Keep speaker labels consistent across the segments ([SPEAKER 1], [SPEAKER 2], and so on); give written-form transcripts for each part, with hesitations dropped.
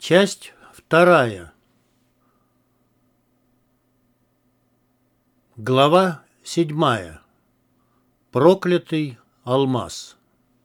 [SPEAKER 1] Часть вторая. Глава 7. Проклятый алмаз.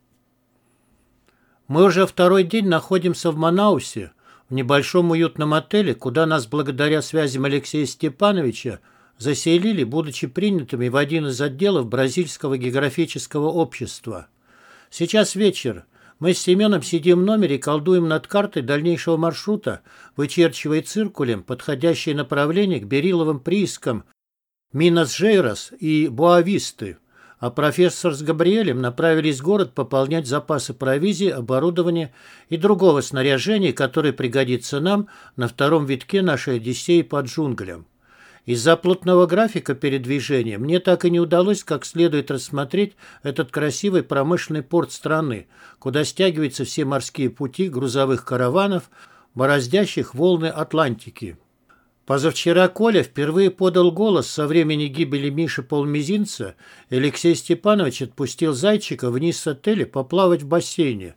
[SPEAKER 1] Мы уже второй день находимся в Манаусе, в небольшом уютном отеле, куда нас благодаря связям Алексея Степановича заселили, будучи принятыми в один из отделов Бразильского географического общества. Сейчас вечер. Мы с Семеном сидим в номере и колдуем над картой дальнейшего маршрута, вычерчивая циркулем подходящее направление к Бериловым приискам Минас-Жейрос и Боа-Висты, а профессор с Габриэлем направились в город пополнять запасы провизии, оборудования и другого снаряжения, которое пригодится нам на втором витке нашей Одиссеи по джунглям. Из-за плотного графика передвижения мне так и не удалось как следует рассмотреть этот красивый промышленный порт страны, куда стягиваются все морские пути грузовых караванов, бороздящих волны Атлантики. Позавчера Коля впервые подал голос со времени гибели Миши Полмизинца, и Алексей Степанович отпустил Зайчика вниз с отеля поплавать в бассейне.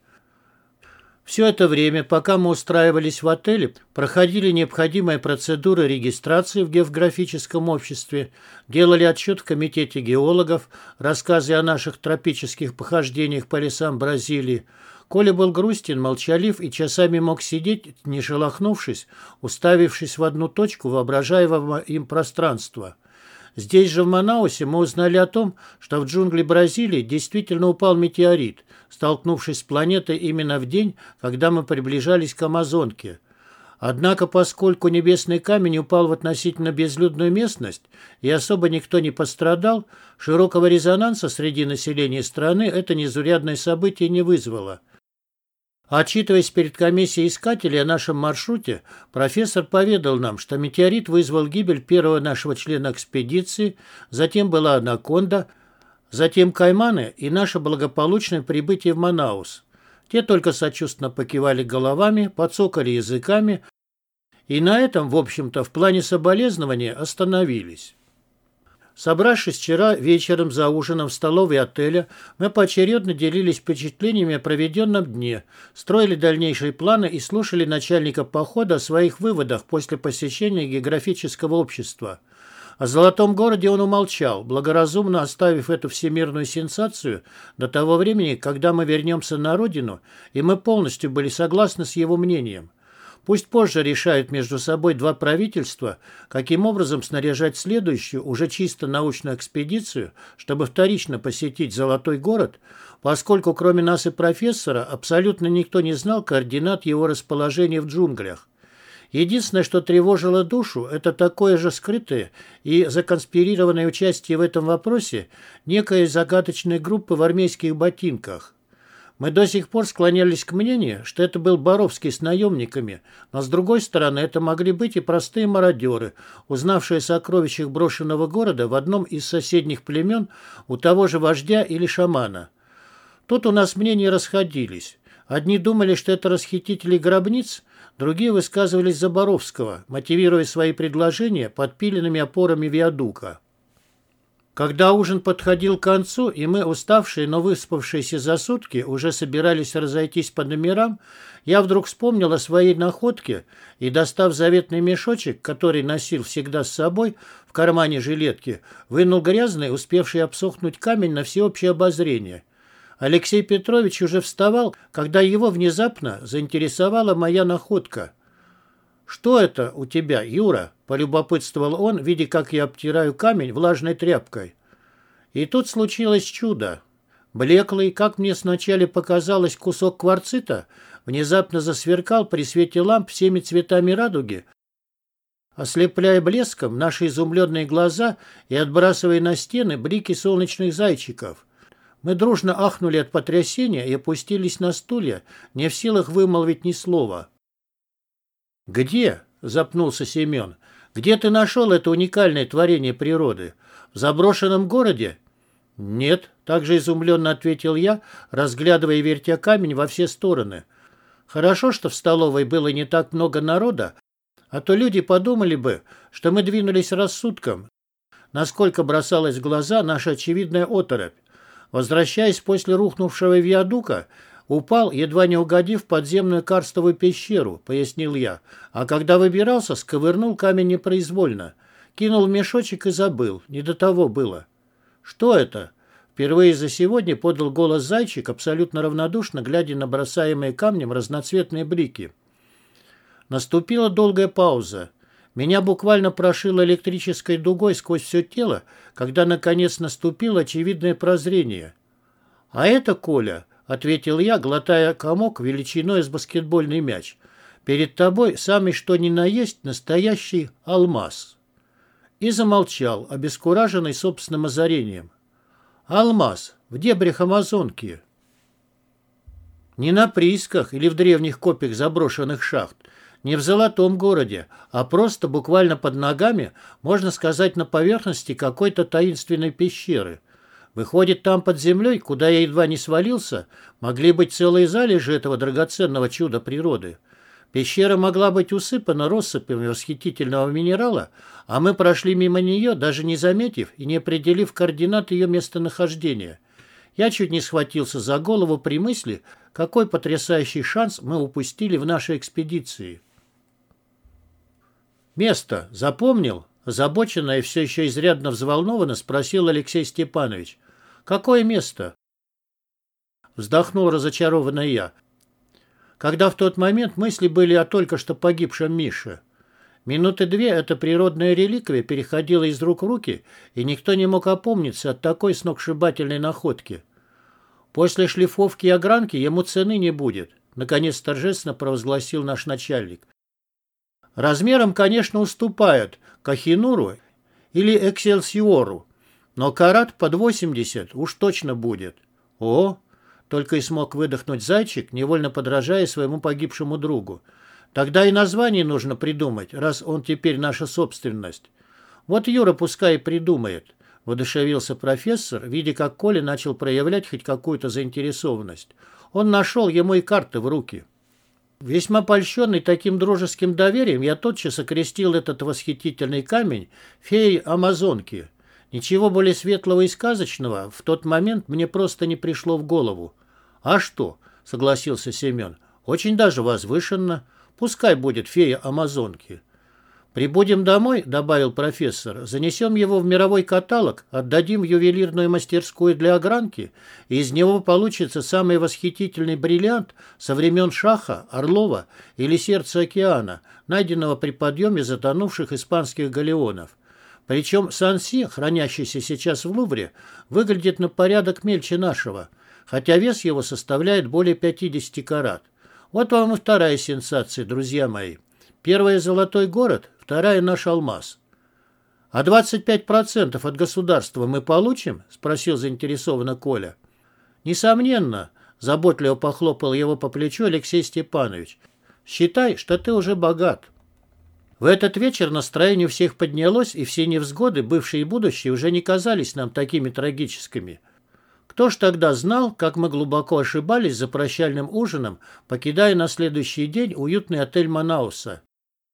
[SPEAKER 1] Все это время, пока мы устраивались в отеле, проходили необходимые процедуры регистрации в географическом обществе, делали отчет в комитете геологов, рассказы о наших тропических похождениях по лесам Бразилии. Коля был грустен, молчалив и часами мог сидеть, не шелохнувшись, уставившись в одну точку воображаемого им пространства. Здесь же, в Манаусе, мы узнали о том, что в джунгли Бразилии действительно упал метеорит, столкнувшись с планетой именно в день, когда мы приближались к Амазонке. Однако, поскольку небесный камень упал в относительно безлюдную местность и особо никто не пострадал, широкого резонанса среди населения страны это незаурядное событие не вызвало. Отчитываясь перед комиссией искателей о нашем маршруте, профессор поведал нам, что метеорит вызвал гибель первого нашего члена экспедиции, затем была Анаконда, затем Кайманы и наше благополучное прибытие в Манаус. Те только сочувственно покивали головами, подсокали языками и на этом, в общем-то, в плане соболезнования остановились. Собравшись вчера вечером за ужином в столовой отеля, мы поочередно делились впечатлениями о проведенном дне, строили дальнейшие планы и слушали начальника похода о своих выводах после посещения географического общества. О Золотом городе он умолчал, благоразумно оставив эту всемирную сенсацию до того времени, когда мы вернемся на родину, и мы полностью были согласны с его мнением. Пусть позже решают между собой два правительства, каким образом снаряжать следующую, уже чисто научную экспедицию, чтобы вторично посетить Золотой город, поскольку кроме нас и профессора абсолютно никто не знал координат его расположения в джунглях. Единственное, что тревожило душу, это такое же скрытое и законспирированное участие в этом вопросе некой загадочной группы в армейских ботинках. Мы до сих пор склонялись к мнению, что это был Боровский с наемниками, но с другой стороны это могли быть и простые мародеры, узнавшие о сокровищах брошенного города в одном из соседних племен у того же вождя или шамана. Тут у нас мнения расходились. Одни думали, что это расхитители гробниц, другие высказывались за Боровского, мотивируя свои предложения подпиленными опорами виадука. Когда ужин подходил к концу, и мы, уставшие, но выспавшиеся за сутки, уже собирались разойтись по номерам, я вдруг вспомнил о своей находке и, достав заветный мешочек, который носил всегда с собой в кармане жилетки, вынул грязный, успевший обсохнуть камень на всеобщее обозрение. Алексей Петрович уже вставал, когда его внезапно заинтересовала моя находка. «Что это у тебя, Юра?» – полюбопытствовал он, видя, как я обтираю камень влажной тряпкой. И тут случилось чудо. Блеклый, как мне сначала показалось, кусок кварцита внезапно засверкал при свете ламп всеми цветами радуги, ослепляя блеском наши изумленные глаза и отбрасывая на стены блики солнечных зайчиков. Мы дружно ахнули от потрясения и опустились на стулья, не в силах вымолвить ни слова. «Где?» – запнулся Семен. «Где ты нашел это уникальное творение природы? В заброшенном городе?» «Нет», – также изумленно ответил я, разглядывая и вертя камень во все стороны. «Хорошо, что в столовой было не так много народа, а то люди подумали бы, что мы двинулись рассудком, насколько бросалась в глаза наша очевидная оторопь. Возвращаясь после рухнувшего виадука, Упал, едва не угодив в подземную карстовую пещеру, пояснил я. А когда выбирался, сковырнул камень непроизвольно. Кинул в мешочек и забыл. Не до того было. Что это? Впервые за сегодня подал голос зайчик, абсолютно равнодушно, глядя на бросаемые камнем разноцветные блики. Наступила долгая пауза. Меня буквально прошило электрической дугой сквозь все тело, когда наконец наступило очевидное прозрение. «А это, Коля», — ответил я, глотая комок величиной с баскетбольный мяч, «перед тобой самый что ни на есть настоящий алмаз». И замолчал, обескураженный собственным озарением. «Алмаз в дебрях Амазонки». Не на приисках или в древних копиях заброшенных шахт, не в золотом городе, а просто буквально под ногами, можно сказать, на поверхности какой-то таинственной пещеры. Выходит, там под землей, куда я едва не свалился, могли быть целые залежи этого драгоценного чуда природы. Пещера могла быть усыпана россыпями восхитительного минерала, а мы прошли мимо нее, даже не заметив и не определив координат ее местонахождения. Я чуть не схватился за голову при мысли, какой потрясающий шанс мы упустили в нашей экспедиции. «Место запомнил?» Озабоченно и все еще изрядно взволнованно спросил Алексей Степанович. «Какое место?» Вздохнул разочарованно я, когда в тот момент мысли были о только что погибшем Мише. Минуты две эта природная реликвия переходила из рук в руки, и никто не мог опомниться от такой сногсшибательной находки. «После шлифовки и огранки ему цены не будет», наконец торжественно провозгласил наш начальник. «Размером, конечно, уступают Кохинуру или Эксельсиору, но карат под 80 уж точно будет». «О!» — только и смог выдохнуть зайчик, невольно подражая своему погибшему другу. «Тогда и название нужно придумать, раз он теперь наша собственность». «Вот Юра пускай и придумает», — воодушевился профессор, видя, как Коля начал проявлять хоть какую-то заинтересованность. Он нашел ему и карты в руки. Весьма польщенный таким дружеским доверием, я тотчас окрестил этот восхитительный камень феей Амазонки. Ничего более светлого и сказочного в тот момент мне просто не пришло в голову. «А что?» — согласился Семен. «Очень даже возвышенно. Пускай будет фея Амазонки». «Прибудем домой», — добавил профессор, «занесем его в мировой каталог, отдадим в ювелирную мастерскую для огранки, и из него получится самый восхитительный бриллиант со времен Шаха, Орлова или Сердца океана, найденного при подъеме затонувших испанских галеонов. Причем Санси, хранящийся сейчас в Лувре, выглядит на порядок мельче нашего, хотя вес его составляет более 50 карат. Вот вам и вторая сенсация, друзья мои. Первая — золотой город, вторая — наш алмаз». «А 25% от государства мы получим?» — спросил заинтересованно Коля. «Несомненно», — заботливо похлопал его по плечу Алексей Степанович. «Считай, что ты уже богат». В этот вечер настроение у всех поднялось, и все невзгоды, бывшие и будущие, уже не казались нам такими трагическими. Кто ж тогда знал, как мы глубоко ошибались за прощальным ужином, покидая на следующий день уютный отель Манауса.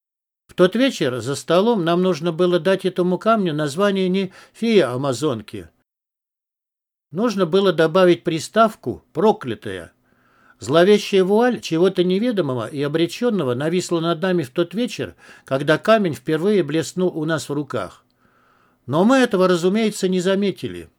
[SPEAKER 1] В тот вечер за столом нам нужно было дать этому камню название не «фея Амазонки». Нужно было добавить приставку «проклятая». Зловещая вуаль чего-то неведомого и обреченного нависла над нами в тот вечер, когда камень впервые блеснул у нас в руках. Но мы этого, разумеется, не заметили.